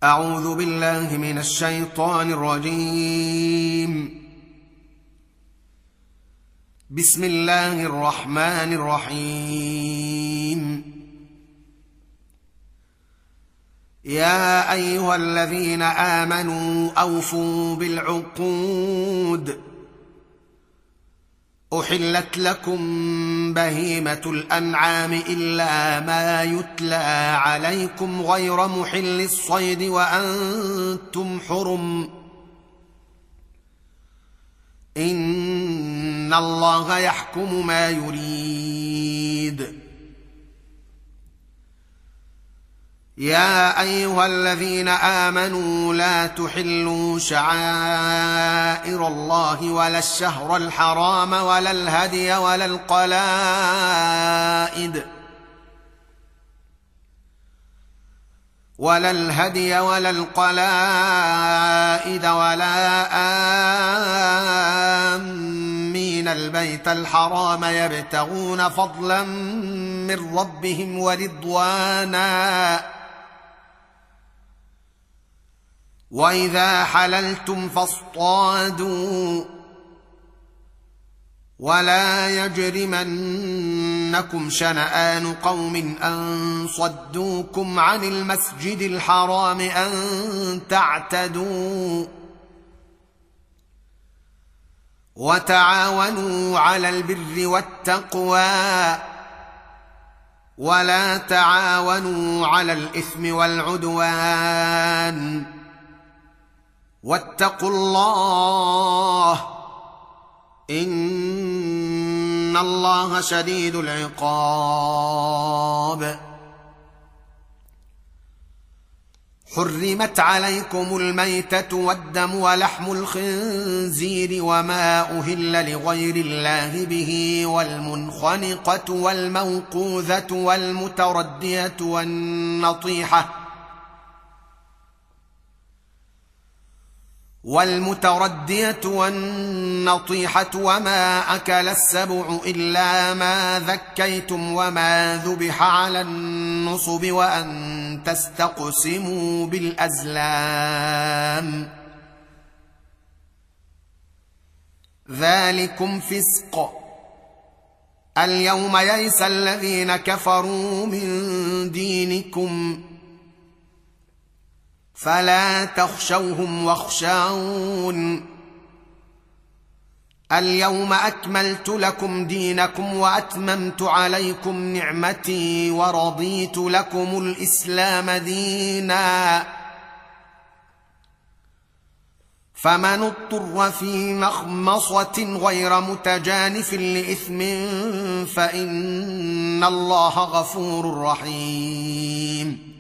أعوذ بالله من الشيطان الرجيم. بسم الله الرحمن الرحيم. يا أيها الذين آمنوا أوفوا بالعقود. أحلت لكم بهيمة الأنعام إلا ما يتلى عليكم غير محل الصيد وأنتم حرم. إن الله يحكم ما يريد. يا أيها الذين آمنوا لا تحلوا شعائر الله ولا الشهر الحرام ولا الهدي ولا القلائد ولا آمين البيت الحرام يبتغون فضلا من ربهم ورضوانا. وإذا حللتم فاصطادوا ولا يجرمنكم شنآن قوم أن صدوكم عن المسجد الحرام أن تعتدوا. وتعاونوا على البر والتقوى ولا تعاونوا على الإثم والعدوان. واتقوا الله إن الله شديد العقاب. حرمت عليكم الميتة والدم ولحم الخنزير وما أهل لغير الله به والمنخنقة والموقوذة والمتردية والنطيحة وما أكل السبع إلا ما ذكيتم وما ذبح على النصب وأن تستقسموا بالأزلام ذلكم فسق. اليوم يئس الذين كفروا من دينكم فلا تخشوهم واخشون. اليوم أكملت لكم دينكم وأتممت عليكم نعمتي ورضيت لكم الإسلام دينا. فمن اضطر في مخمصة غير متجانف لإثم فإن الله غفور رحيم.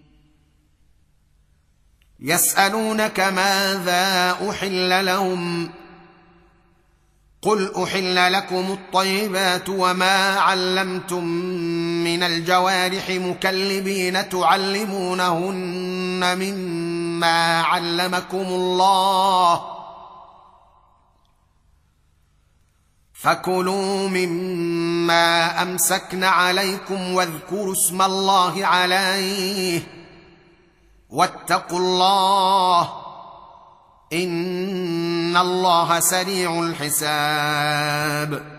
يسألونك ماذا أحل لهم قل أحل لكم الطيبات وما علمتم من الجوارح مكلبين تعلمونهن مما علمكم الله فكلوا مما أمسكن عليكم واذكروا اسم الله عليه واتقوا الله إن الله سريع الحساب.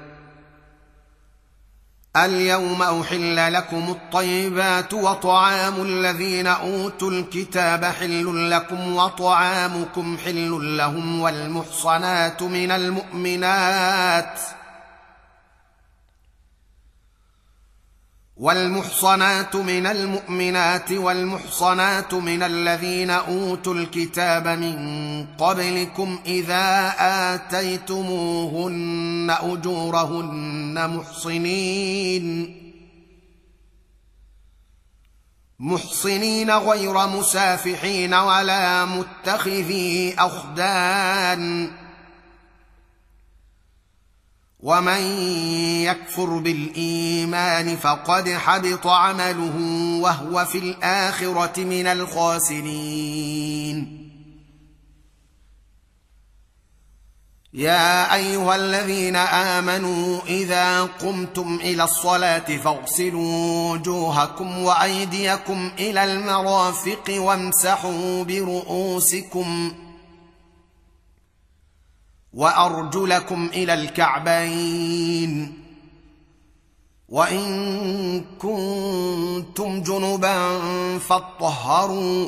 اليوم أحل لكم الطيبات وطعام الذين أوتوا الكتاب حل لكم وطعامكم حل لهم والمحصنات من المؤمنات والمحصنات من الذين أوتوا الكتاب من قبلكم إذا آتيتموهن أجورهن محصنين غير مسافحين ولا متخذي أخدان. ومن يكفر بالإيمان فقد حبط عمله وهو في الآخرة من الخاسرين. يا ايها الذين امنوا اذا قمتم الى الصلاه فاغسلوا وجوهكم وايديكم الى المرافق وامسحوا برؤوسكم وارجلكم الى الكعبين وان كنتم جنبا فاطهروا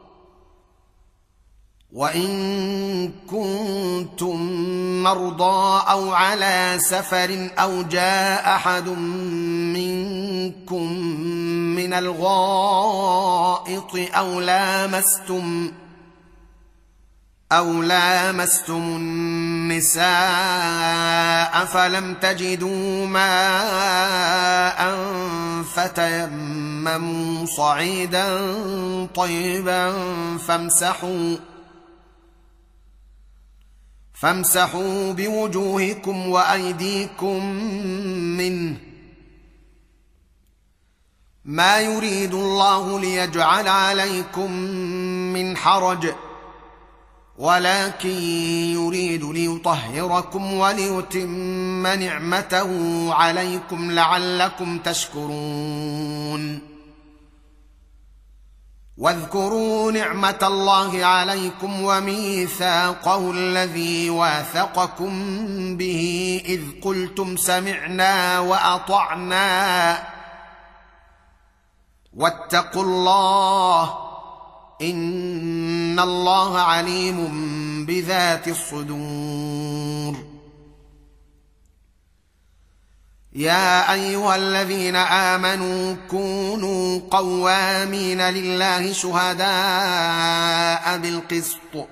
وان كنتم مرضى او على سفر او جاء احد منكم من الغائط او لامستم النساء فلم تجدوا ماء فتيمموا صعيدا طيبا فامسحوا بوجوهكم وايديكم منه ما يريد الله ليجعل عليكم من حرج ولكن يريد ليطهركم وليتم نعمته عليكم لعلكم تشكرون واذكروا نعمة الله عليكم وميثاقه الذي واثقكم به إذ قلتم سمعنا وأطعنا واتقوا الله إن الله عليم بذات الصدور يا ايها الذين امنوا كونوا قوامين لله شهداء بالقسط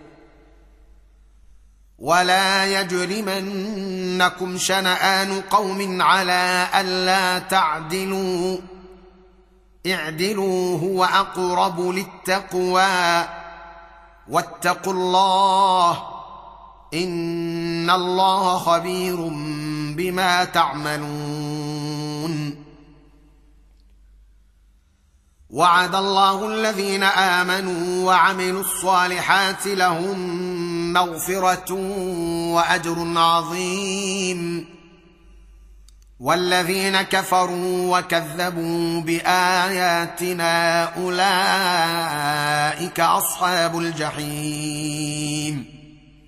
ولا يجرمنكم شنآن قوم على ألا تعدلوا اعدلوا هو اقرب للتقوى واتقوا الله ان الله خبير بما تعملون وعد الله الذين امنوا وعملوا الصالحات لهم مغفرة واجر عظيم والذين كفروا وكذبوا بآياتنا أولئك أصحاب الجحيم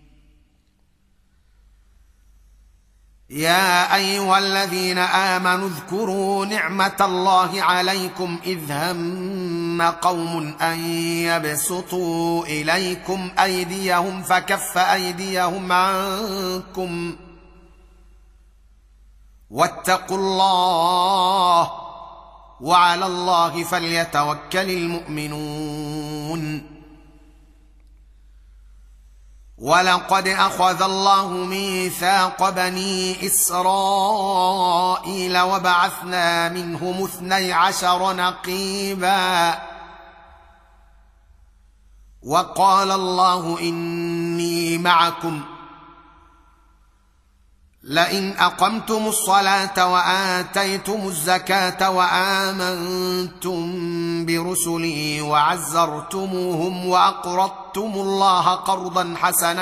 يا أيها الذين آمنوا اذكروا نعمة الله عليكم إذ هم قوم أن يبسطوا إليكم أيديهم فكف أيديهم عنكم واتقوا الله وعلى الله فليتوكل المؤمنون ولقد أخذ الله ميثاق بني إسرائيل وبعثنا منهم 12 نقيبا وقال الله إني معكم لئن أقمتم الصلاة وآتيتم الزكاة وآمنتم برسلي وعزرتموهم وأقرضتم الله قرضا حسنا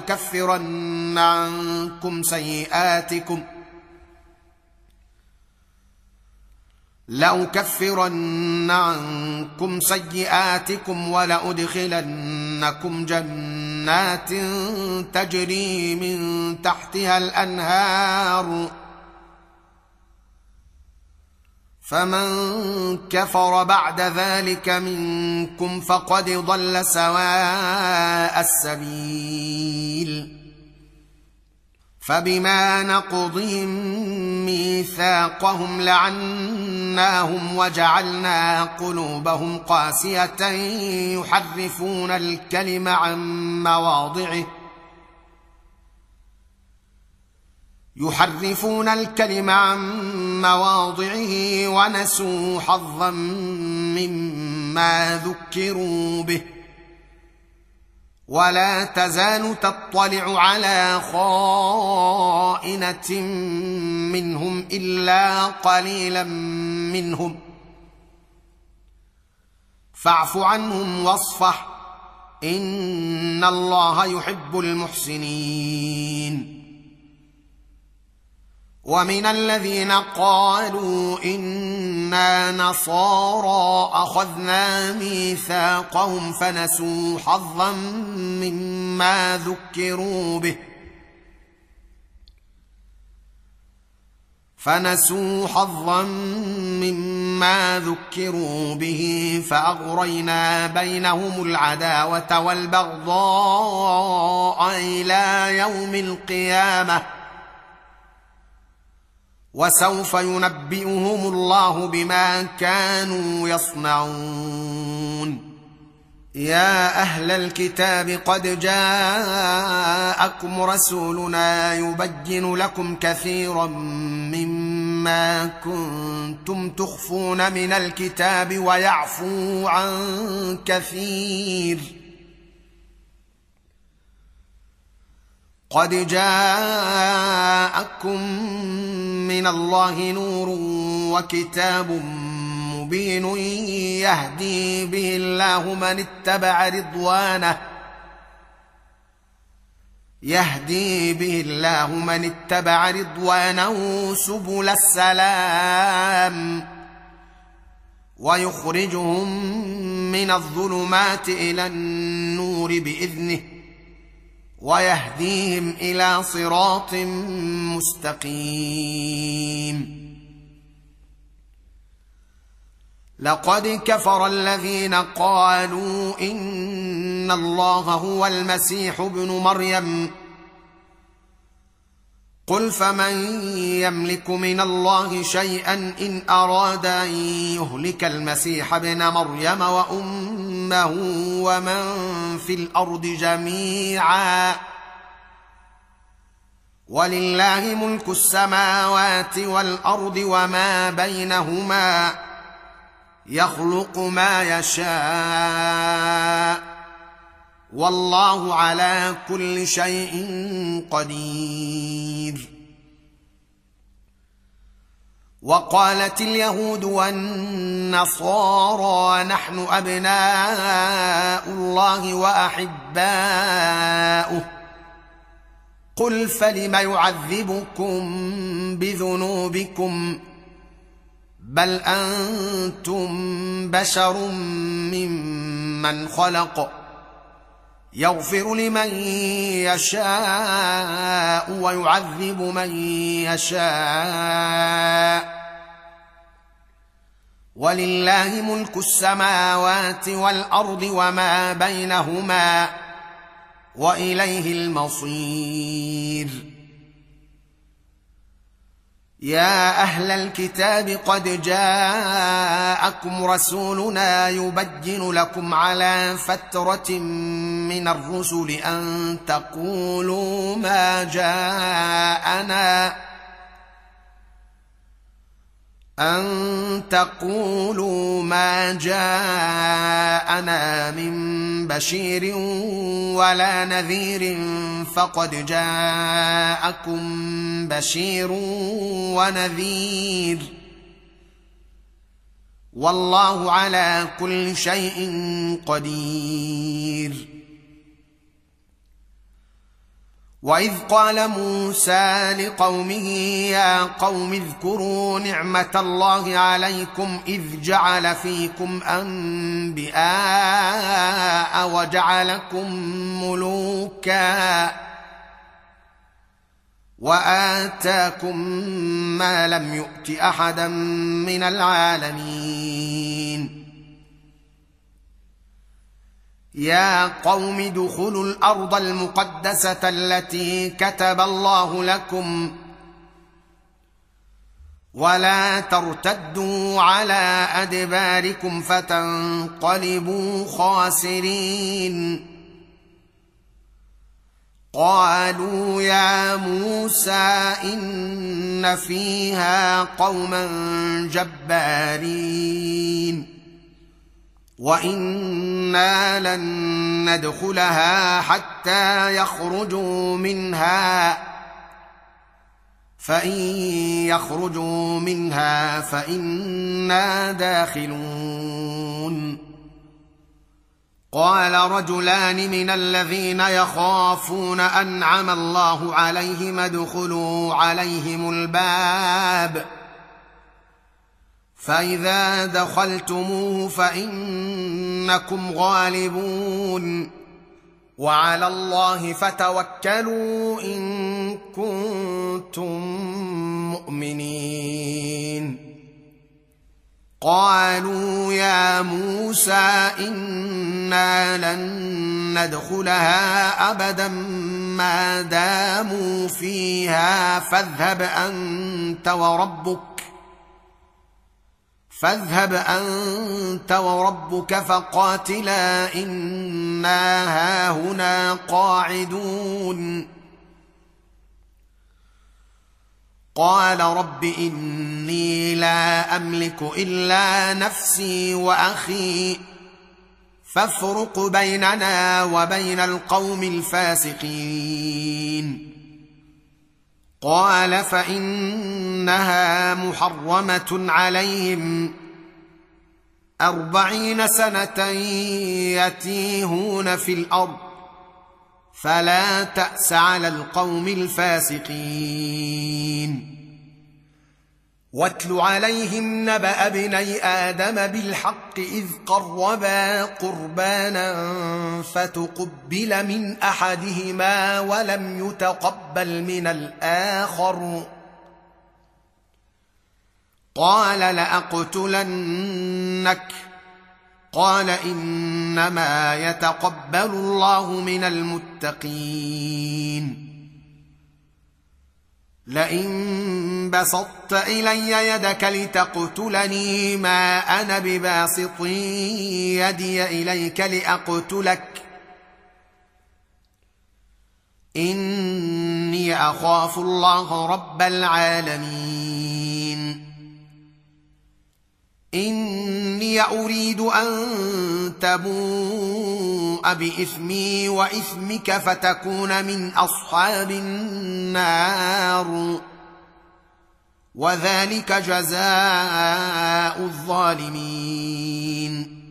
لأكفرن عنكم سيئاتكم ولأدخلنكم جنات تجري من تحتها الأنهار فمن كفر بعد ذلك منكم فقد ضل سواء السبيل فبما نقضهم ميثاقهم لعناهم وجعلنا قلوبهم قاسية يحرفون الكلم عن مواضعه ونسوا حظا مما ذكروا به ولا تزال تطلع على خائنة منهم إلا قليلا منهم فاعف عنهم واصفح إن الله يحب المحسنين. ومن الذين قالوا إنا نصارى أخذنا ميثاقهم فنسوا حظا مما ذكروا به فأغرينا بينهم العداوة والبغضاء إلى يوم القيامة وسوف ينبئهم الله بما كانوا يصنعون. يا أهل الكتاب قد جاءكم رسولنا يبين لكم كثيرا مما كنتم تخفون من الكتاب ويعفو عن كثير. قد جاءكم من الله نور وكتاب مبين يهدي به الله من اتبع رضوانه سبل السلام ويخرجهم من الظلمات إلى النور بإذنه ويهديهم إلى صراط مستقيم. لقد كفر الذين قالوا إن الله هو المسيح ابن مريم قل فمن يملك من الله شيئا إن أراد أن يهلك المسيح ابن مريم وأمه ومن في الأرض جميعا ولله ملك السماوات والأرض وما بينهما يخلق ما يشاء والله على كل شيء قدير. وقالت اليهود والنصارى نحن أبناء الله وأحباؤه قل فلم يعذبكم بذنوبكم بل أنتم بشر ممن خلق يغفر لمن يشاء ويعذب من يشاء ولله ملك السماوات والأرض وما بينهما وإليه المصير. يا أهل الكتاب قد جاءكم رسولنا يبين لكم على فترة من الرسل أن تقولوا ما جاءنا من بشير ولا نذير فقد جاءكم بشير ونذير والله على كل شيء قدير. وإذ قال موسى لقومه يا قوم اذكروا نعمة الله عليكم إذ جعل فيكم أنبياء وجعلكم ملوكا وآتاكم ما لم يؤت أحدا من العالمين. يا قوم ادخلوا الأرض المقدسة التي كتب الله لكم ولا ترتدوا على أدباركم فتنقلبوا خاسرين. قالوا يا موسى إن فيها قوما جبارين وإنا لن ندخلها حتى يخرجوا منها فإن يخرجوا منها فإنا داخلون. قال رجلان من الذين يخافون أنعم الله عليهم ادخلوا عليهم الباب فإذا دخلتموه فإنكم غالبون وعلى الله فتوكلوا إن كنتم مؤمنين. قالوا يا موسى إنا لن ندخلها أبدا ما داموا فيها فاذهب أنت وربك فقاتلا إنا هاهنا قاعدون. قال رب إني لا أملك إلا نفسي وأخي فافرق بيننا وبين القوم الفاسقين. قال فإنها محرمة عليهم 40 سنة يتيهون في الأرض فلا تأس على القوم الفاسقين. واتل عليهم نبأ ابني آدم بالحق إذ قربا قربانا فتقبل من أحدهما ولم يتقبل من الآخر قال لأقتلنك قال إنما يتقبل الله من المتقين. لئن بسطت إلي يدك لتقتلني ما أنا بباسط يدي إليك لأقتلك إني أخاف الله رب العالمين. إني أريد أن تبوء بإثمي وإثمك فتكون من أصحاب النار وذلك جزاء الظالمين.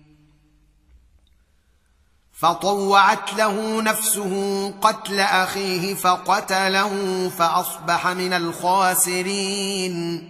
فطوعت له نفسه قتل أخيه فقتله فأصبح من الخاسرين.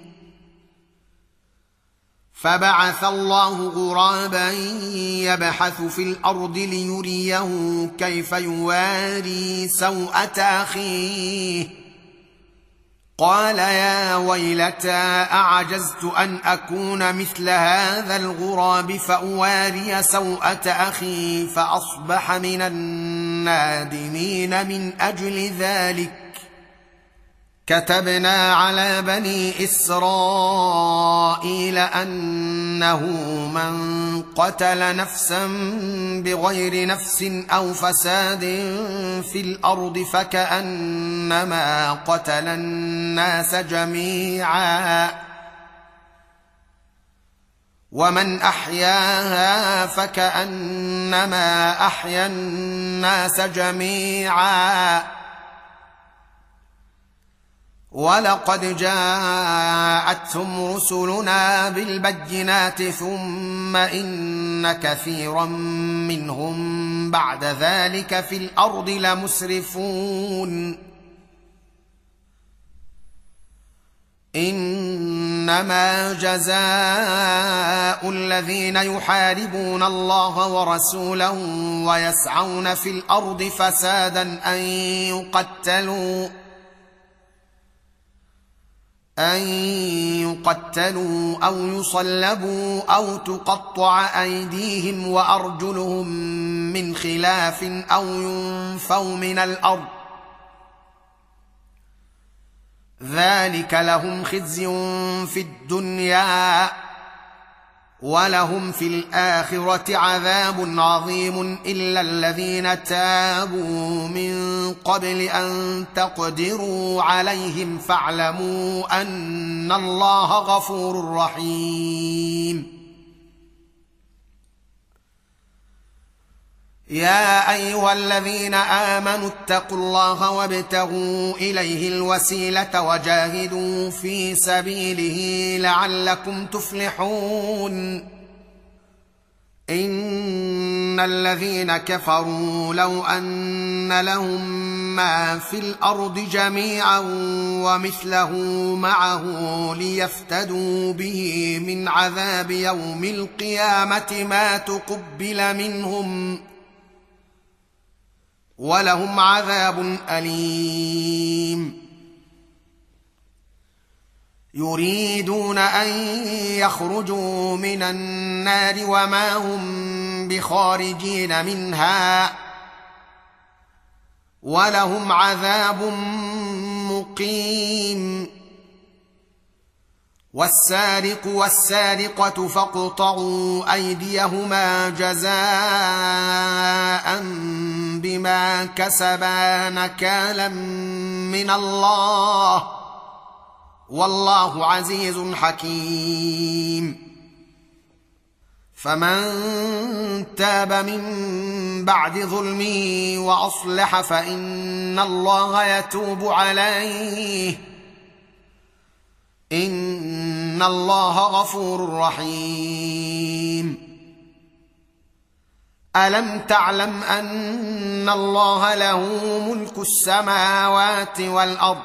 فبعث الله غرابا يبحث في الأرض ليريه كيف يواري سوءة أخيه قال يا ويلتى أعجزت أن أكون مثل هذا الغراب فأواري سوءة أخي فأصبح من النادمين. من أجل ذلك كتبنا على بني إسرائيل أنه من قتل نفسا بغير نفس أو فساد في الأرض فكأنما قتل الناس جميعا ومن أحياها فكأنما أحيا الناس جميعا. ولقد جاءتهم رسلنا بالبينات ثم إن كثيرا منهم بعد ذلك في الأرض لمسرفون. إنما جزاء الذين يحاربون الله ورسوله ويسعون في الأرض فسادا أن يقتلوا أو يصلبوا أو تقطع أيديهم وأرجلهم من خلاف أو ينفوا من الأرض ذلك لهم خزي في الدنيا ولهم في الآخرة عذاب عظيم إلا الذين تابوا من قبل أن تقدروا عليهم فاعلموا أن الله غفور رحيم. يا أيها الذين آمنوا اتقوا الله وابتغوا إليه الوسيلة وجاهدوا في سبيله لعلكم تفلحون. ان الذين كفروا لو ان لهم ما في الارض جميعا ومثله معه ليفتدوا به من عذاب يوم القيامه ما تقبل منهم ولهم عذاب اليم. يريدون ان يخرجوا من النار وما هم بخارجين منها ولهم عذاب مقيم. والسارق والسارقة فاقطعوا أيديهما جزاء بما كسبا نكالا من الله والله عزيز حكيم. فمن تاب من بعد ظلمه وأصلح فإن الله يتوب عليه إن الله غفور رحيم. ألم تعلم أن الله له ملك السماوات والأرض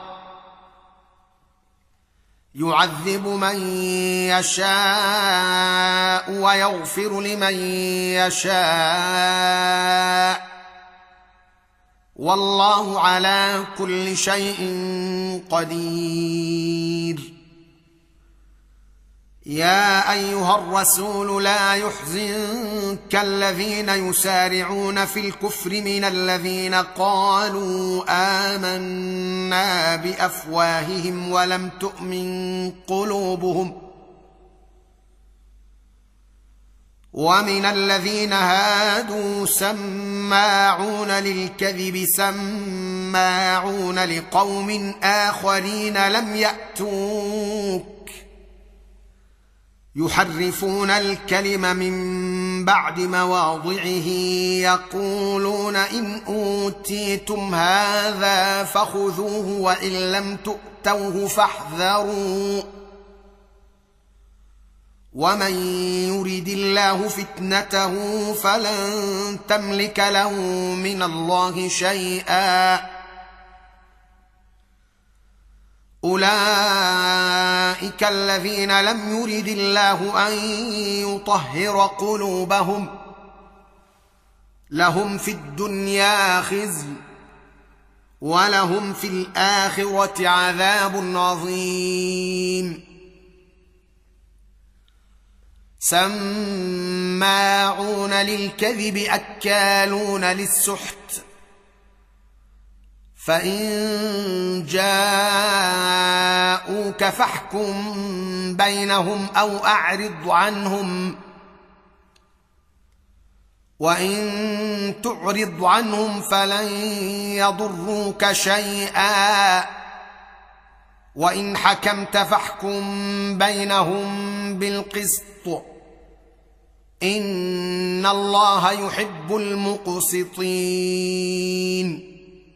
يعذب من يشاء ويغفر لمن يشاء والله على كل شيء قدير. يا ايها الرسول لا يحزنك الذين يسارعون في الكفر من الذين قالوا آمنا بأفواههم ولم تؤمن قلوبهم ومن الذين هادوا سماعون للكذب سماعون لقوم آخرين لم يأتوك يحرفون الكلم من بعد مواضعه يقولون إن أوتيتم هذا فخذوه وإن لم تؤتوه فاحذروا ومن يرد الله فتنته فلن تملك له من الله شيئا أولئك الذين لم يرد الله أن يطهر قلوبهم لهم في الدنيا خزي ولهم في الآخرة عذاب عظيم. سماعون للكذب أكالون للسحت فإن جاءوك فاحكم بينهم أو أعرض عنهم وإن تعرض عنهم فلن يضروك شيئا وإن حكمت فاحكم بينهم بالقسط إن الله يحب المقسطين.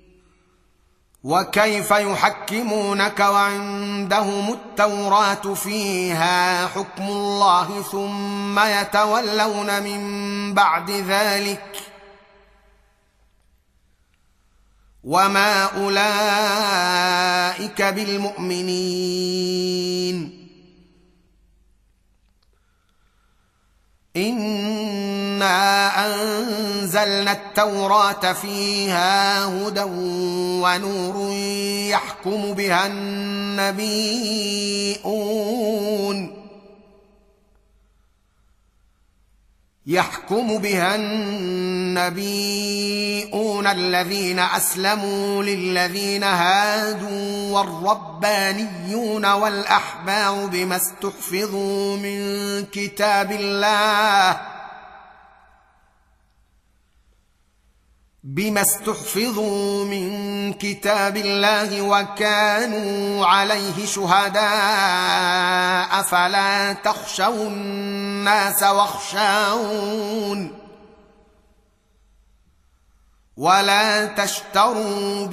وكيف يحكمونك وعندهم التوراة فيها حكم الله ثم يتولون من بعد ذلك وما أولئك بالمؤمنين. إنا أنزلنا التوراة فيها هدى ونور يحكم بها النبيون الذين أسلموا للذين هادوا والربانيون والأحبار بما استحفظوا من كتاب الله وكانوا عليه شهداء فلا تخشوا الناس واخشون ولا تشتروا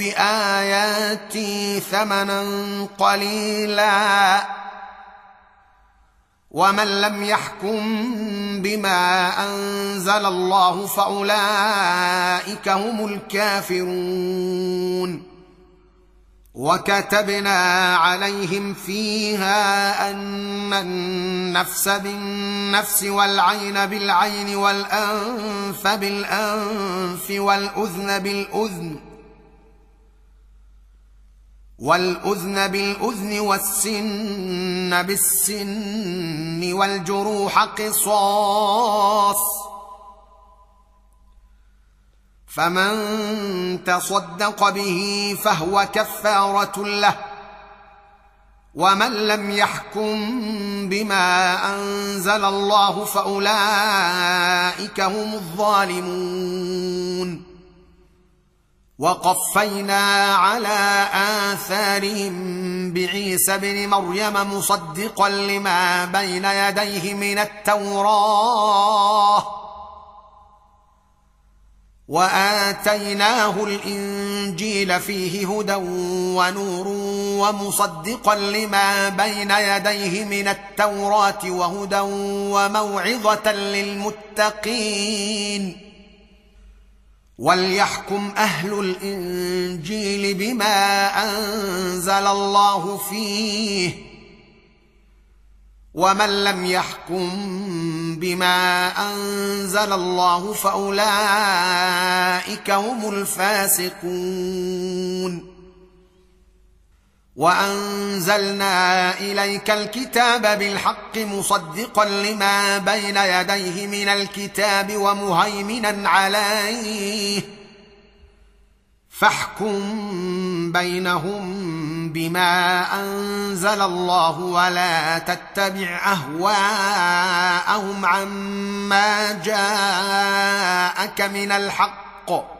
بآياتي ثمنا قليلا ومن لم يحكم بما أنزل الله فأولئك هم الكافرون. وكتبنا عليهم فيها أن النفس بالنفس والعين بالعين والأنف بالأنف والأذن بالأذن والسن بالسن والجروح قصاص، فمن تصدق به فهو كفارة له، ومن لم يحكم بما أنزل الله فأولئك هم الظالمون. وقفينا على آثارهم بعيسى ابن مريم مصدقا لما بين يديه من التوراة، وآتيناه الإنجيل فيه هدى ونور ومصدقا لما بين يديه من التوراة وهدى وموعظة للمتقين. وليحكم أهل الإنجيل بما أنزل الله فيه، ومن لم يحكم بما أنزل الله فأولئك هم الفاسقون. وأنزلنا إليك الكتاب بالحق مصدقا لما بين يديه من الكتاب ومهيمنا عليه، فاحكم بينهم بما أنزل الله ولا تتبع أهواءهم عما جاءك من الحق،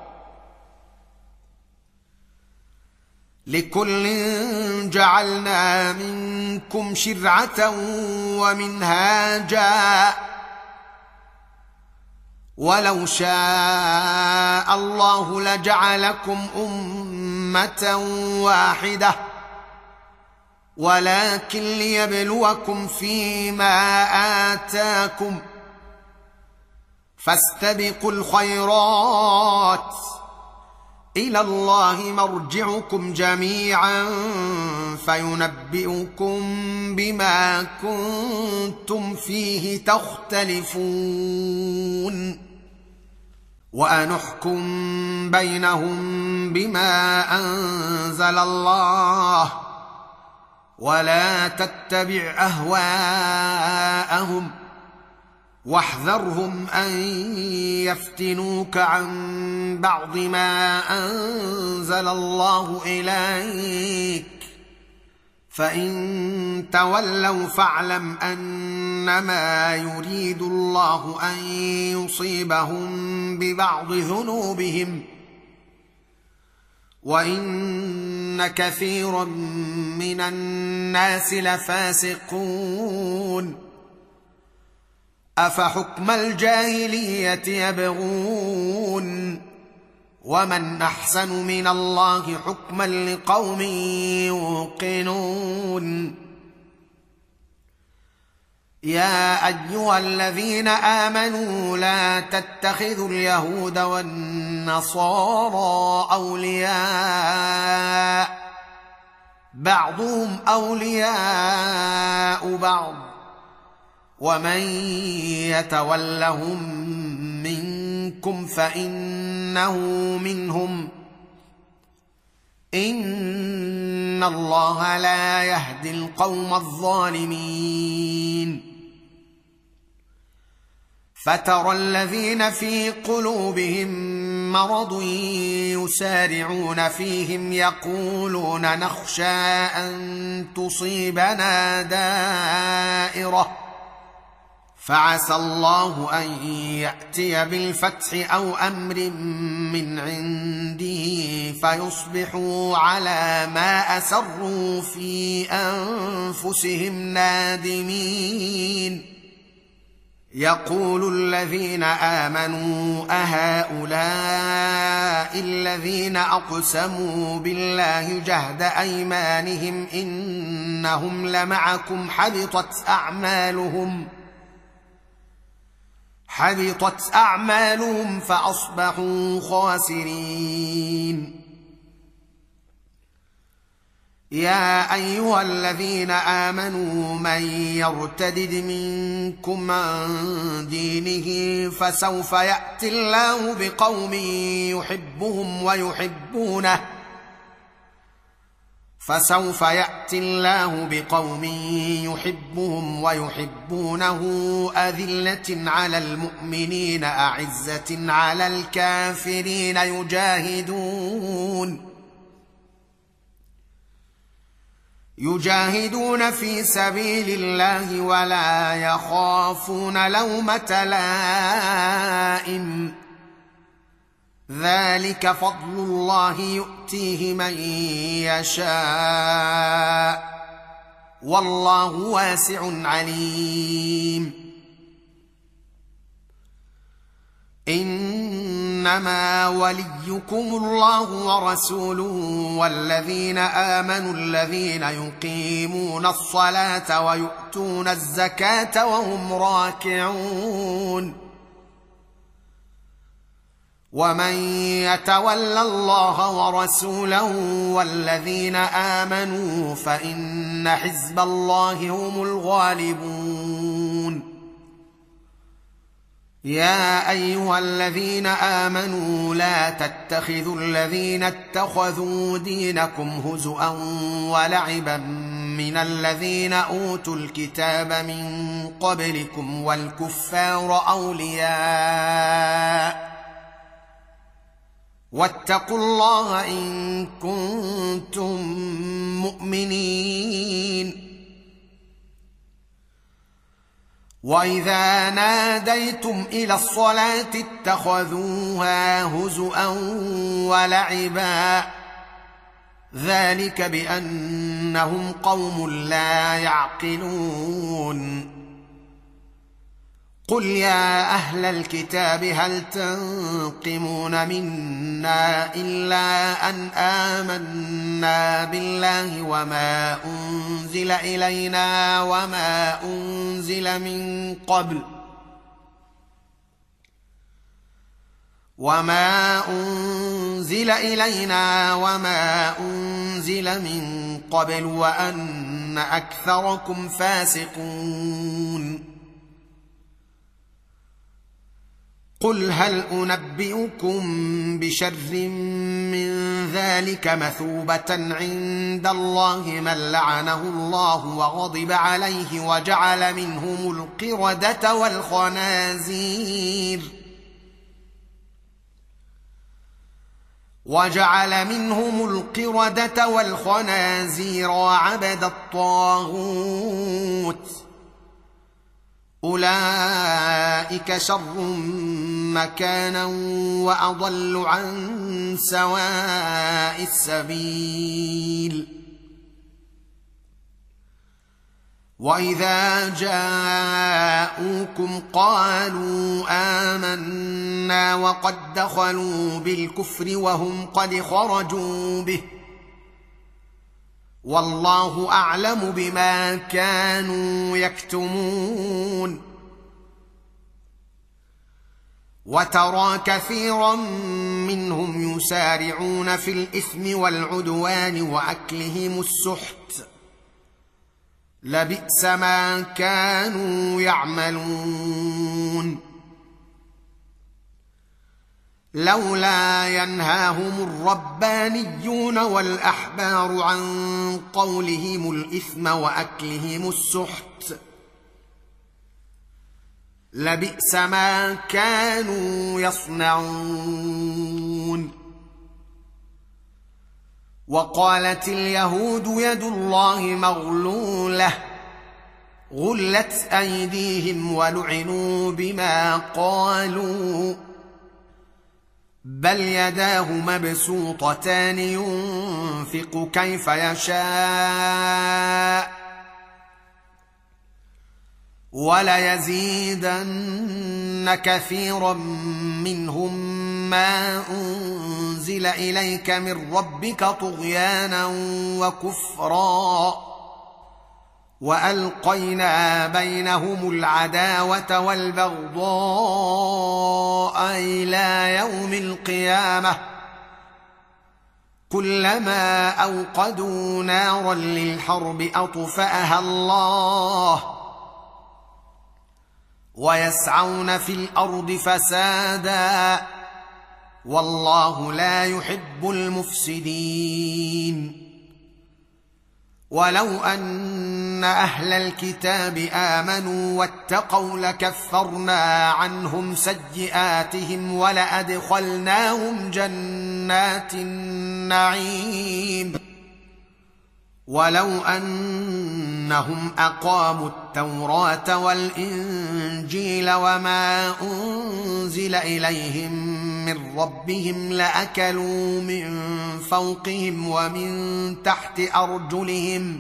لكل جعلنا منكم شرعة ومنهاجا، ولو شاء الله لجعلكم أمة واحدة، ولكن ليبلوكم فيما آتاكم، فاستبقوا الخيرات، إلى الله مرجعكم جميعا فينبئكم بما كنتم فيه تختلفون. وأنحكم بينهم بما أنزل الله ولا تتبع أهواءهم، واحذرهم أن يفتنوك عن بعض ما أنزل الله إليك، فإن تولوا فاعلم أنما يريد الله أن يصيبهم ببعض ذنوبهم، وإن كثيرا من الناس لفاسقون. أفحكم الجاهلية يبغون، ومن أحسن من الله حكما لقوم يوقنون. يا أيها الذين آمنوا لا تتخذوا اليهود والنصارى أولياء، بعضهم أولياء بعض، ومن يتولهم منكم فإنه منهم، إن الله لا يهدي القوم الظالمين. فترى الذين في قلوبهم مرض يسارعون فيهم يقولون نخشى أن تصيبنا دائرة، فعسى الله أن يأتي بالفتح أو أمر من عنده فيصبحوا على ما أسروا في أنفسهم نادمين. يقول الذين آمنوا أهؤلاء الذين أقسموا بالله جهد أيمانهم إنهم لمعكم حبطت أعمالهم فأصبحوا خاسرين. يا أيها الذين آمنوا من يرتد منكم عن دينه فسوف يأتي الله بقوم يحبهم ويحبونه أذلة على المؤمنين أعزة على الكافرين يجاهدون في سبيل الله ولا يخافون لومة لائم ذلك فضل الله يؤتيه من يشاء والله واسع عليم. إنما وليكم الله ورسوله والذين آمنوا الذين يقيمون الصلاة ويؤتون الزكاة وهم راكعون ومن يتول الله ورسوله والذين آمنوا فإن حزب الله هم الغالبون. يا أيها الذين آمنوا لا تتخذوا الذين اتخذوا دينكم هزؤا ولعبا من الذين أوتوا الكتاب من قبلكم والكفار أولياء واتقوا الله إن كنتم مؤمنين. وإذا ناديتم إلى الصلاة اتخذوها هزؤا ولعبا ذلك بأنهم قوم لا يعقلون. قل يا أهل الكتاب هل تنقمون منا إلا أن آمنا بالله وما أنزل إلينا وما أنزل من قبل وأن أكثركم فاسقون. قل هل أنبئكم بشر من ذلك مثوبة عند الله من لعنه الله وغضب عليه وجعل منهم القردة والخنازير وعبد الطاغوت أولئك شر مكانا وأضل عن سواء السبيل. وإذا جاءوكم قالوا آمنا وقد دخلوا بالكفر وهم قد خرجوا به والله أعلم بما كانوا يكتمون. وترى كثيرا منهم يسارعون في الإثم والعدوان وأكلهم السحت لبئس ما كانوا يعملون. لولا ينهاهم الربانيون والأحبار عن قولهم الإثم وأكلهم السحت لبئس ما كانوا يصنعون. وقالت اليهود يد الله مغلولة غلت أيديهم ولعنوا بما قالوا بل يداه مبسوطتان ينفق كيف يشاء وليزيدن كثيرا منهم ما أنزل انزل اليك من ربك طغيانا وكفرا والقينا بينهم العداوه والبغضاء الى يوم القيامه كلما اوقدوا نارا للحرب اطفاها الله ويسعون في الارض فسادا والله لا يحب المفسدين ولو ان اهل الكتاب امنوا واتقوا لكفرنا عنهم سيئاتهم ولادخلناهم جنات النعيم ولو انهم اقاموا التوراه والانجيل وما انزل اليهم من ربهم لاكلوا من فوقهم ومن تحت ارجلهم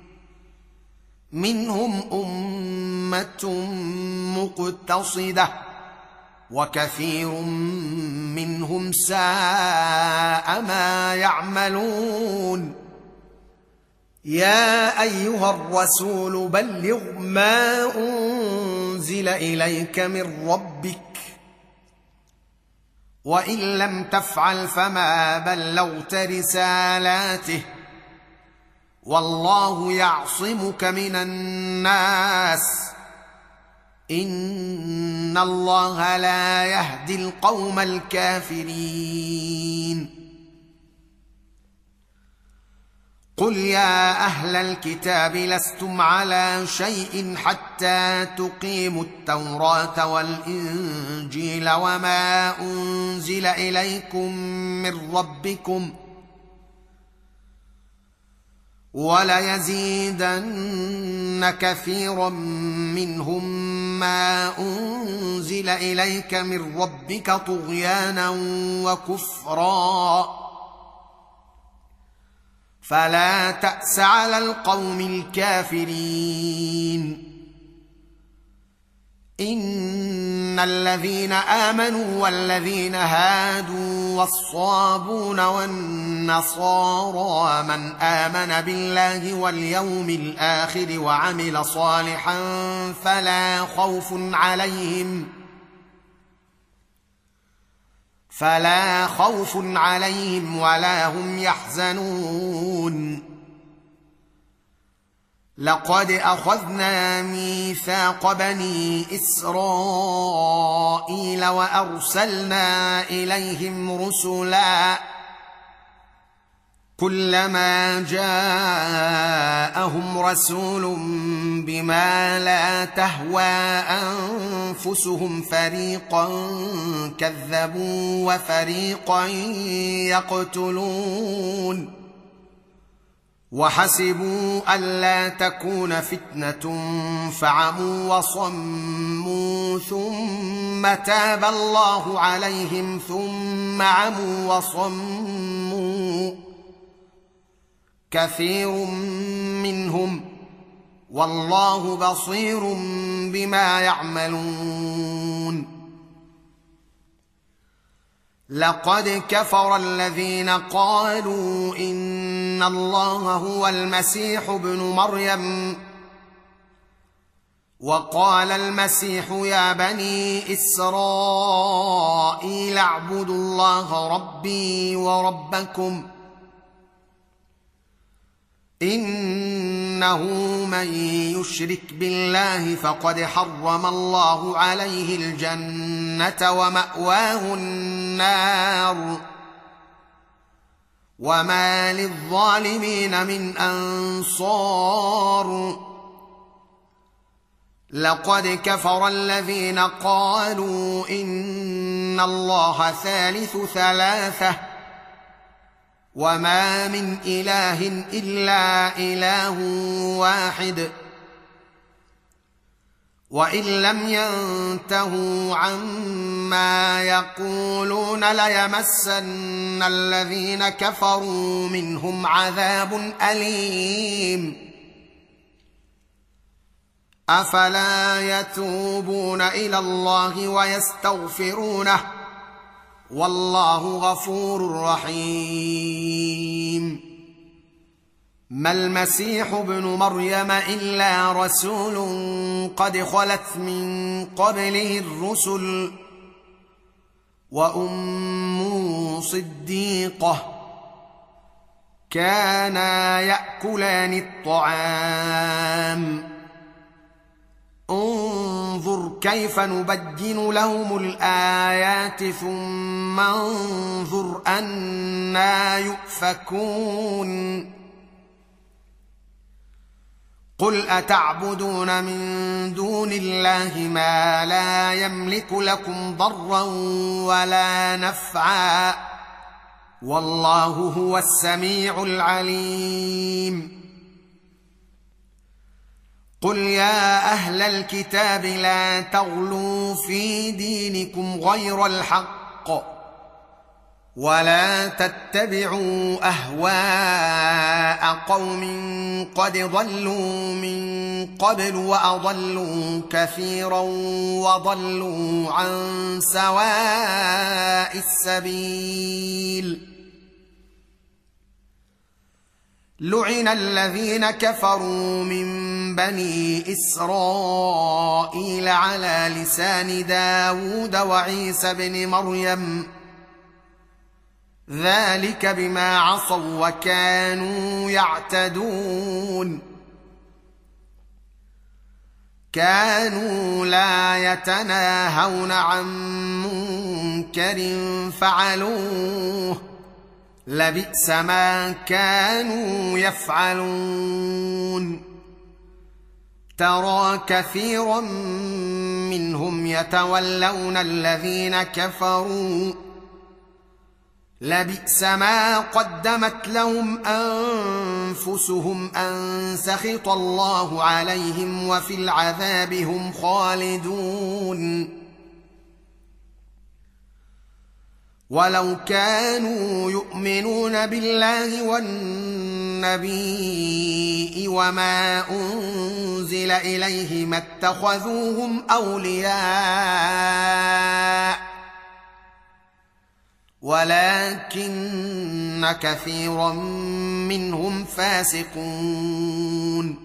منهم امه مقتصده وكثير منهم ساء ما يعملون يا ايها الرسول بلغ ما انزل اليك من ربك وان لم تفعل فما بلغت رسالاته والله يعصمك من الناس ان الله لا يهدي القوم الكافرين قل يا اهل الكتاب لستم على شيء حتى تقيموا التوراه والانجيل وما انزل اليكم من ربكم وليزيدن كثيرا منهم ما انزل اليك من ربك طغيانا وكفرا فلا تأس على القوم الكافرين ان الذين امنوا والذين هادوا والصابون والنصارى من آمن بالله واليوم الآخر وعمل صالحا فلا خوف عليهم ولا هم يحزنون لقد أخذنا ميثاق بني إسرائيل وأرسلنا إليهم رسلا كلما جاءهم رسول بما لا تهوى أنفسهم فريقا كذبوا وفريقا يقتلون وحسبوا ألا تكون فتنة فعموا وصموا ثم تاب الله عليهم ثم عموا وصموا كثير منهم والله بصير بما يعملون لقد كفر الذين قالوا إن الله هو المسيح ابن مريم وقال المسيح يا بني إسرائيل اعبدوا الله ربي وربكم إنه من يشرك بالله فقد حرم الله عليه الجنة ومأواه النار وما للظالمين من أنصار لقد كفر الذين قالوا إن الله ثالث ثلاثة وما من إله إلا إله واحد وإن لم ينتهوا عما يقولون ليمسن الذين كفروا منهم عذاب أليم أفلا يتوبون إلى الله ويستغفرونه والله غفور رحيم. ما المسيح ابن مريم إلا رسول قد خلت من قبله الرسل وأمه صديقة كانا يأكلان الطعام. انظر كيف نبين لهم الآيات ثم انظر أنى يؤفكون. قل أتعبدون من دون الله ما لا يملك لكم ضرا ولا نفعا والله هو السميع العليم. قل يا أهل الكتاب لا تغلوا في دينكم غير الحق ولا تتبعوا أهواء قوم قد ضلوا من قبل وأضلوا كثيرا وضلوا عن سواء السبيل. لعن الذين كفروا من بني إسرائيل على لسان داود وعيسى بن مريم ذلك بما عصوا وكانوا يعتدون. كانوا لا يتناهون عن منكر فعلوه لبئس ما كانوا يفعلون. ترى كثيرا منهم يتولون الذين كفروا لبئس ما قدمت لهم أنفسهم أن سخط الله عليهم وفي العذاب هم خالدون. ولو كانوا يؤمنون بالله والنبي وما أنزل إليه ما اتخذوهم أولياء ولكن كثيرا منهم فاسقون.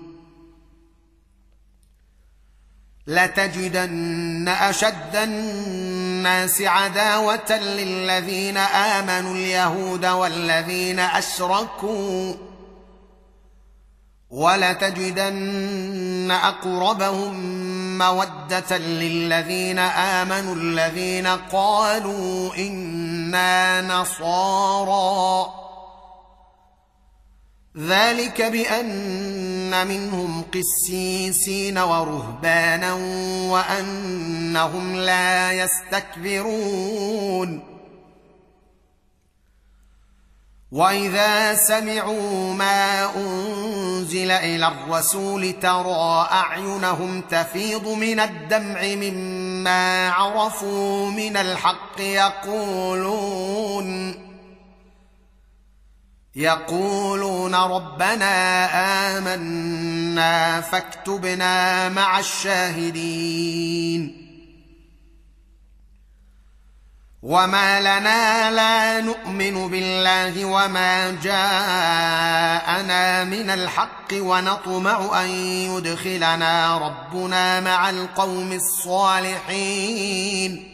لتجدن أشد الناس عداوة للذين آمنوا اليهود والذين أشركوا ولتجدن أقربهم مودة للذين آمنوا الذين قالوا إنا نصارى ذلك بأن منهم قسيسين ورهبانا وأنهم لا يستكبرون. وإذا سمعوا ما أنزل إلى الرسول ترى أعينهم تفيض من الدمع مما عرفوا من الحق يقولون ربنا آمنا فاكتبنا مع الشاهدين. وما لنا لا نؤمن بالله وما جاءنا من الحق ونطمع أن يدخلنا ربنا مع القوم الصالحين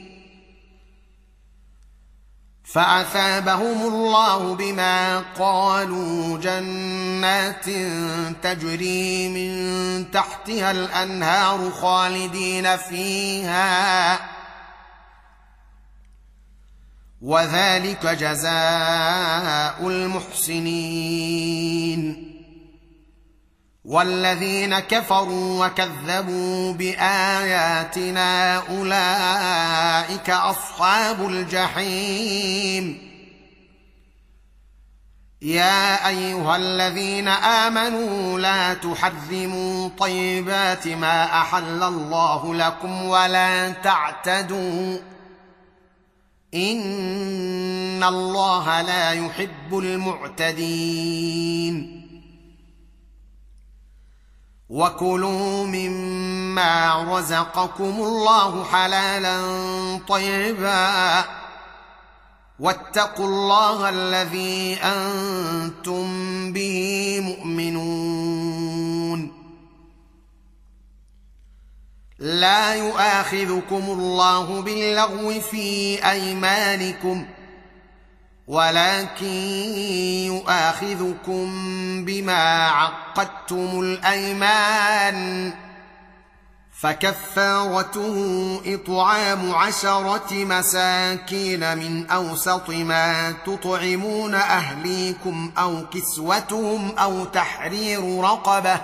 فأثابهم الله بما قالوا جنات تجري من تحتها الأنهار خالدين فيها وذلك جزاء المحسنين. والذين كفروا وكذبوا بآياتنا أولئك أصحاب الجحيم. يا أيها الذين آمنوا لا تحرموا طيبات ما أحل الله لكم ولا تعتدوا إن الله لا يحب المعتدين. وكلوا مما رزقكم الله حلالا طيبا واتقوا الله الذي أنتم به مؤمنون. لا يؤاخذكم الله باللغو في أيمانكم ولكن يؤاخذكم بما عقدتم الأيمان، فكفارته إطعام 10 مساكين من أوسط ما تطعمون أهليكم أو كسوتهم أو تحرير رقبة،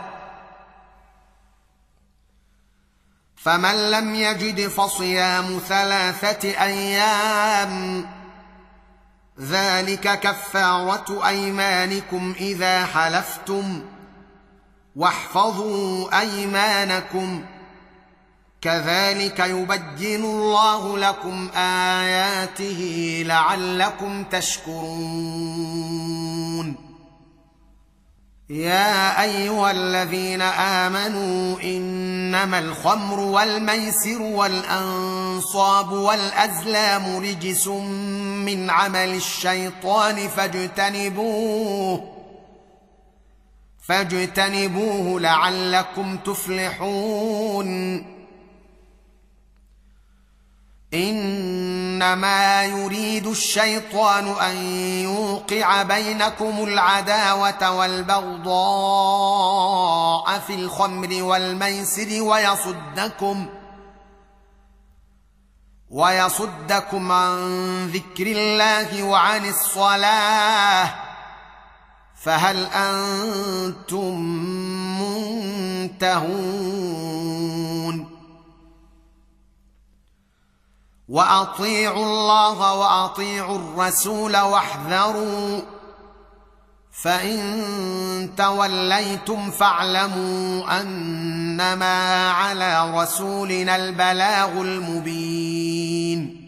فمن لم يجد فصيام 3 أيام، ذلك كفارة أيمانكم إذا حلفتم، واحفظوا أيمانكم، كذلك يبين الله لكم آياته لعلكم تشكرون. يا أيها الذين آمنوا إنما الخمر والميسر والأنصاب والأزلام رجس من عمل الشيطان فاجتنبوه لعلكم تفلحون. إنما يريد الشيطان أن يوقع بينكم العداوة والبغضاء في الخمر والميسر ويصدكم عن ذكر الله وعن الصلاة، فهل أنتم منتهون؟ وأطيعوا الله وأطيعوا الرسول واحذروا، فإن توليتم فاعلموا أنما على رسولنا البلاغ المبين.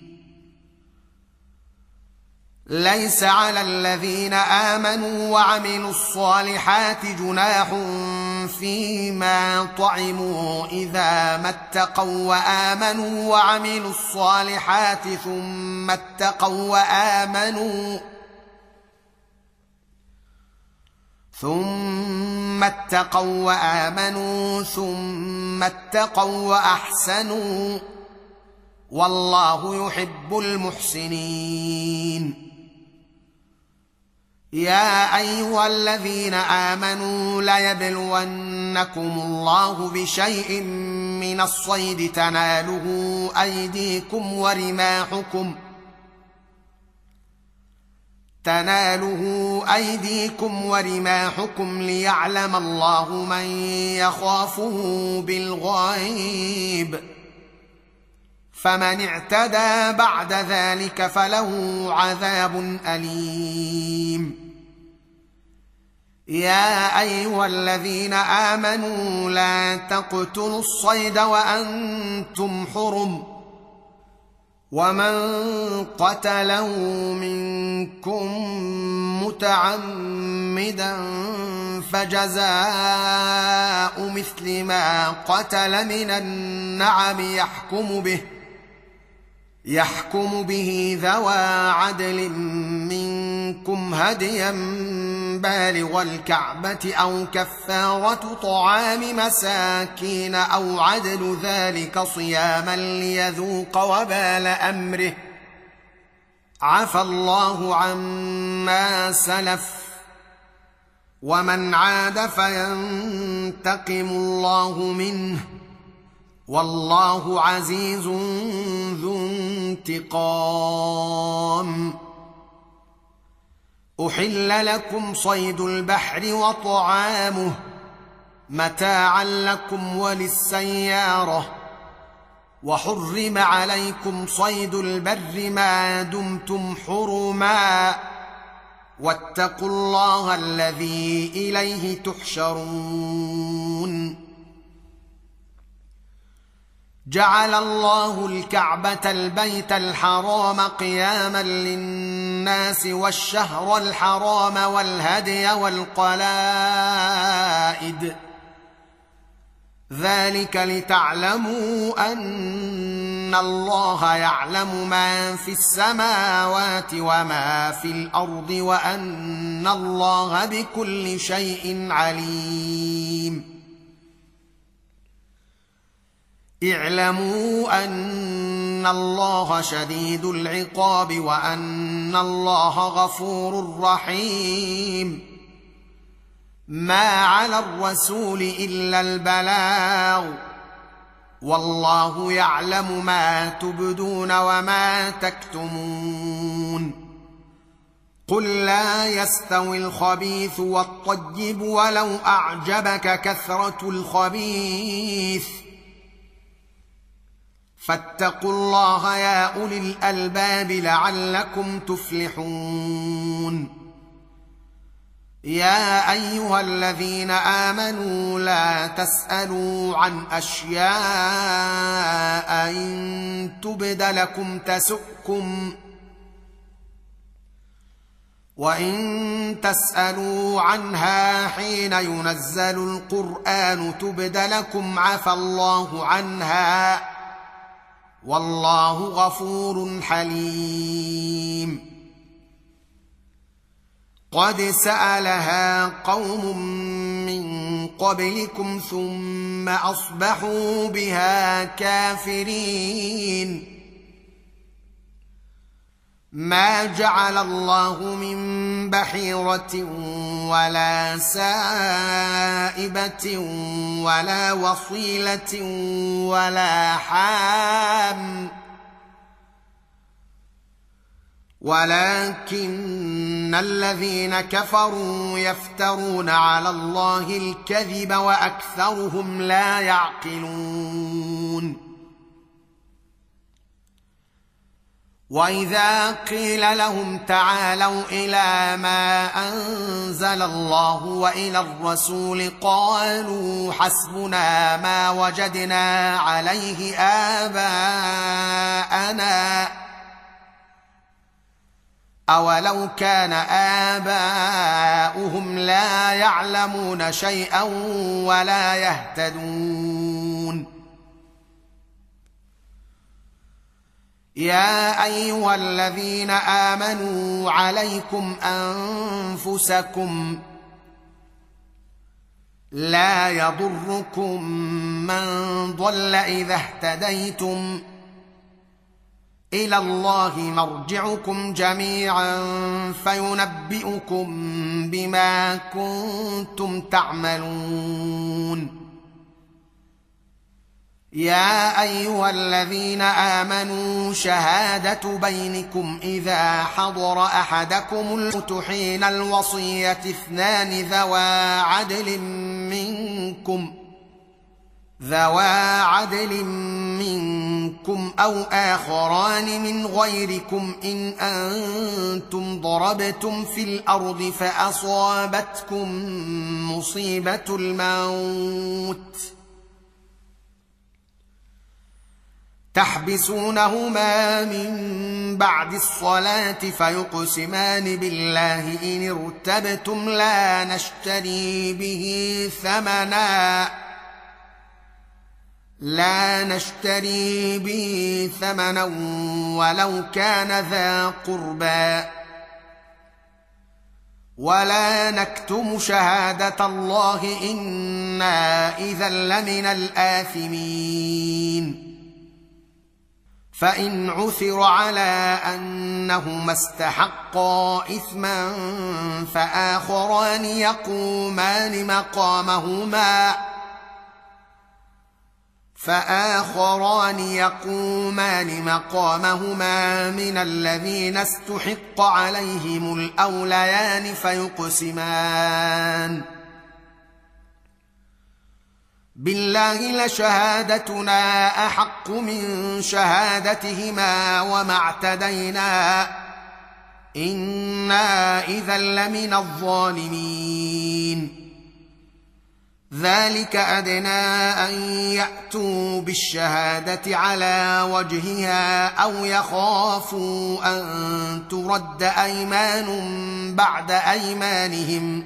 ليس على الذين آمنوا وعملوا الصالحات جناح فيما طعموا إذا ما اتقوا وآمنوا وعملوا الصالحات ثم اتقوا وآمنوا ثم اتقوا وأحسنوا، والله يحب المحسنين. يا أيها الذين آمنوا ليبلونكم الله بشيء من الصيد تناله أيديكم ورماحكم ليعلم الله من يخافه بالغيب، فمن اعتدى بعد ذلك فله عذاب أليم. يا أيها الذين آمنوا لا تقتلوا الصيد وأنتم حرم، ومن قتله منكم متعمدا فجزاء مثل ما قتل من النعم يحكم به ذوى عدل منكم هديا بالغ الكعبة أو كفارة طعام مساكين أو عدل ذلك صياما ليذوق وبال أمره، عفى الله عما سلف، ومن عاد فينتقم الله منه، والله عزيز ذو انتقام. أحل لكم صيد البحر وطعامه متاعا لكم وللسيارة، وحرم عليكم صيد البر ما دمتم حرما، واتقوا الله الذي إليه تحشرون. جعل الله الكعبة البيت الحرام قياما للناس والشهر الحرام والهدي والقلائد، ذلك لتعلموا أن ان الله يعلم ما في السماوات وما في الارض وان الله بكل شيء عليم. اعلموا ان الله شديد العقاب وان الله غفور رحيم. ما على الرسول الا البلاغ والله يعلم ما تبدون وما تكتمون. قل لا يستوي الخبيث والطيب ولو اعجبك كثرة الخبيث فاتقوا الله يا اولي الالباب لعلكم تفلحون. يا ايها الذين امنوا لا تسالوا عن اشياء ان تبد لكم تسؤكم وان تسالوا عنها حين ينزل القران تبد لكم عفى الله عنها والله غفور حليم. قد سألها قوم من قبلكم ثم أصبحوا بها كافرين. ما جعل الله من بحيرة ولا سائبة ولا وصيلة ولا حام ولكن الذين كفروا يفترون على الله الكذب واكثرهم لا يعقلون. واذا قيل لهم تعالوا الى ما انزل الله والى الرسول قالوا حسبنا ما وجدنا عليه آباءنا أولو كان آباؤهم لا يعلمون شيئا ولا يهتدون. يا أيها الذين آمنوا عليكم أنفسكم لا يضركم من ضل إذا اهتديتم إلى الله مرجعكم جميعا فينبئكم بما كنتم تعملون. يا أيها الذين آمنوا شهادة بينكم إذا حضر أحدكم الموت حين الوصية اثنان ذوا عدل منكم أو آخران من غيركم إن أنتم ضربتم في الأرض فأصابتكم مصيبة الموت تحبسونهما من بعد الصلاة فيقسمان بالله إن ارتبتم لا نشتري به ثمنا ولو كان ذا قربى ولا نكتم شهادة الله إنا إذا لمن الآثمين. فإن عثر على أنهما استحقا إثما فآخران يقومان مقامهما من الذين استحق عليهم الأوليان فيقسمان بالله لشهادتنا أحق من شهادتهما وما اعتدينا إنا إذا لمن الظالمين. ذلك أدنى أن يأتوا بالشهادة على وجهها أو يخافوا أن ترد أيمان بعد أيمانهم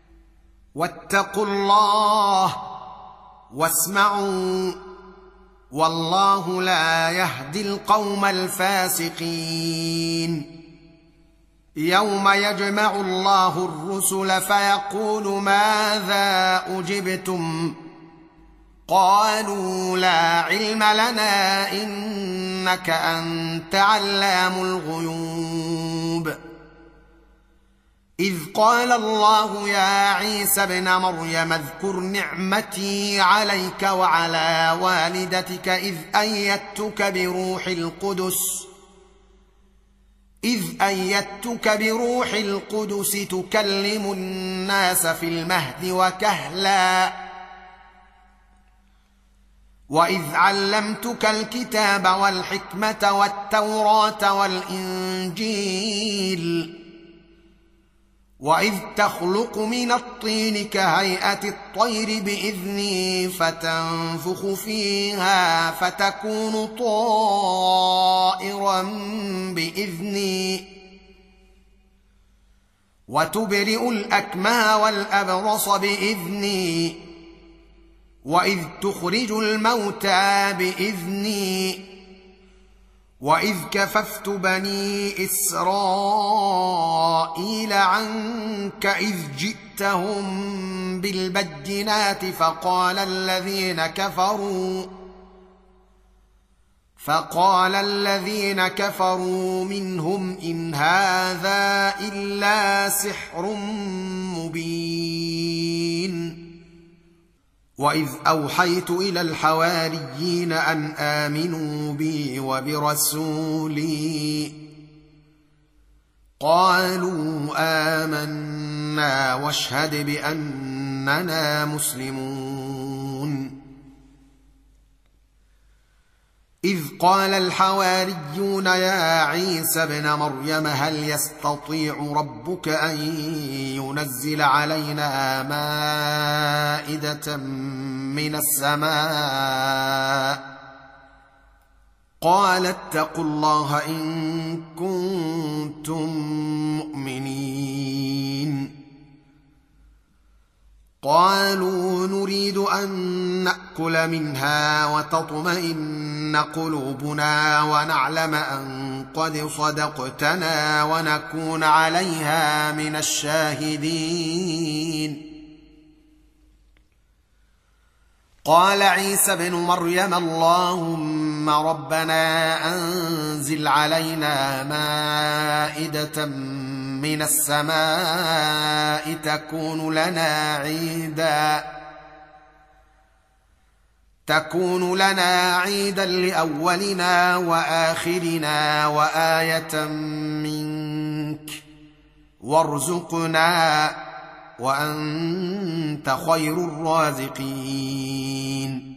واتقوا الله واسمعوا والله لا يهدي القوم الفاسقين. يوم يجمع الله الرسل فيقول ماذا أجبتم؟ قالوا لا علم لنا إنك أنت علام الغيوب. إذ قال الله يا عيسى ابن مريم اذكر نعمتي عليك وعلى والدتك إذ أيدتك بروح القدس تكلم الناس في المهد وكهلا، وإذ علمتك الكتاب والحكمة والتوراة والإنجيل، وإذ تخلق من الطين كهيئة الطير بإذني فتنفخ فيها فتكون طائرا بإذني، وتبرئ الأكمه والأبرص بإذني، وإذ تخرج الموتى بإذني، وإذ كففت بني إسرائيل عنك إذ جئتهم بالبينات فقال الذين كفروا منهم إن هذا إلا سحر مبين. وإذ أوحيت إلى الحواريين أن آمنوا بي وبرسولي قالوا آمنا واشهد بأننا مسلمون. إذ قال الحواريون يا عيسى ابن مريم هل يستطيع ربك أن ينزل علينا مائدة من السماء؟ قال اتقوا الله إن كنتم مؤمنين. قالوا نريد أن نأكل منها وتطمئن قلوبنا ونعلم أن قد صدقتنا ونكون عليها من الشاهدين. قال عيسى ابن مريم اللهم ربنا أنزل علينا مائدة من السماء تكون لنا عيدا لأولنا وآخرنا وآية منك وارزقنا وأنت خير الرازقين.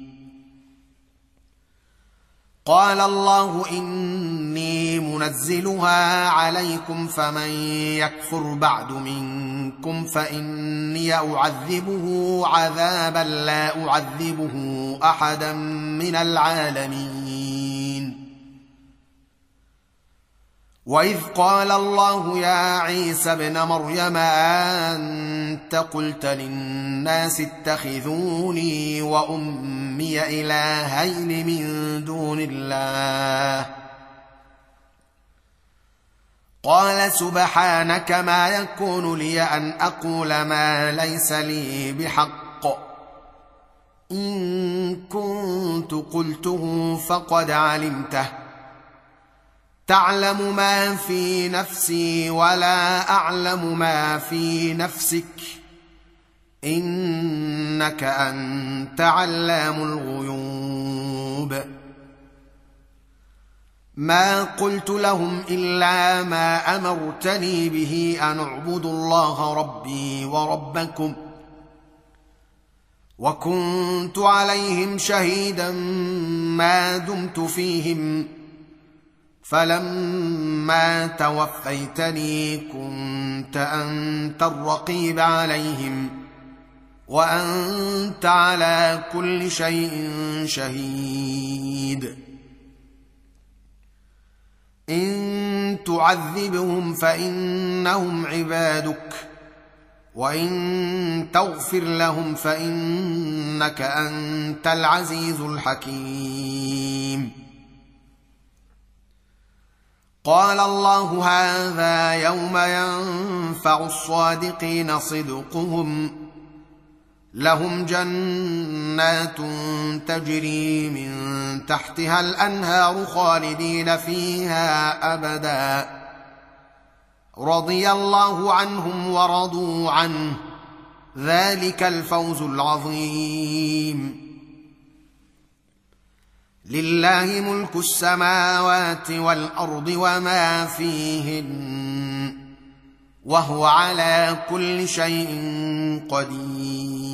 قال الله إني منزلها عليكم فمن يكفر بعد منكم فإني أعذبه عذابا لا أعذبه أحدا من العالمين. وإذ قال الله يا عيسى ابن مريم أنت قلت للناس اتخذوني وأمي إلهين من دون الله؟ قال سبحانك ما يكون لي أن أقول ما ليس لي بحق، إن كنت قلته فقد علمته، تعلم ما في نفسي ولا أعلم ما في نفسك، إنك أنت علام الغيوب. ما قلت لهم إلا ما أمرتني به أن اعبدوا الله ربي وربكم، وكنت عليهم شهيدا ما دمت فيهم، فلما توفيتني كنت أنت الرقيب عليهم وأنت على كل شيء شهيد. إن تعذبهم فإنهم عبادك وإن تغفر لهم فإنك أنت العزيز الحكيم. قال الله هذا يوم ينفع الصادقين صدقهم، لهم جنات تجري من تحتها الأنهار خالدين فيها أبدا، رضي الله عنهم ورضوا عنه، ذلك الفوز العظيم. لله ملك السماوات والأرض وما فيهن، وهو على كل شيء قدير.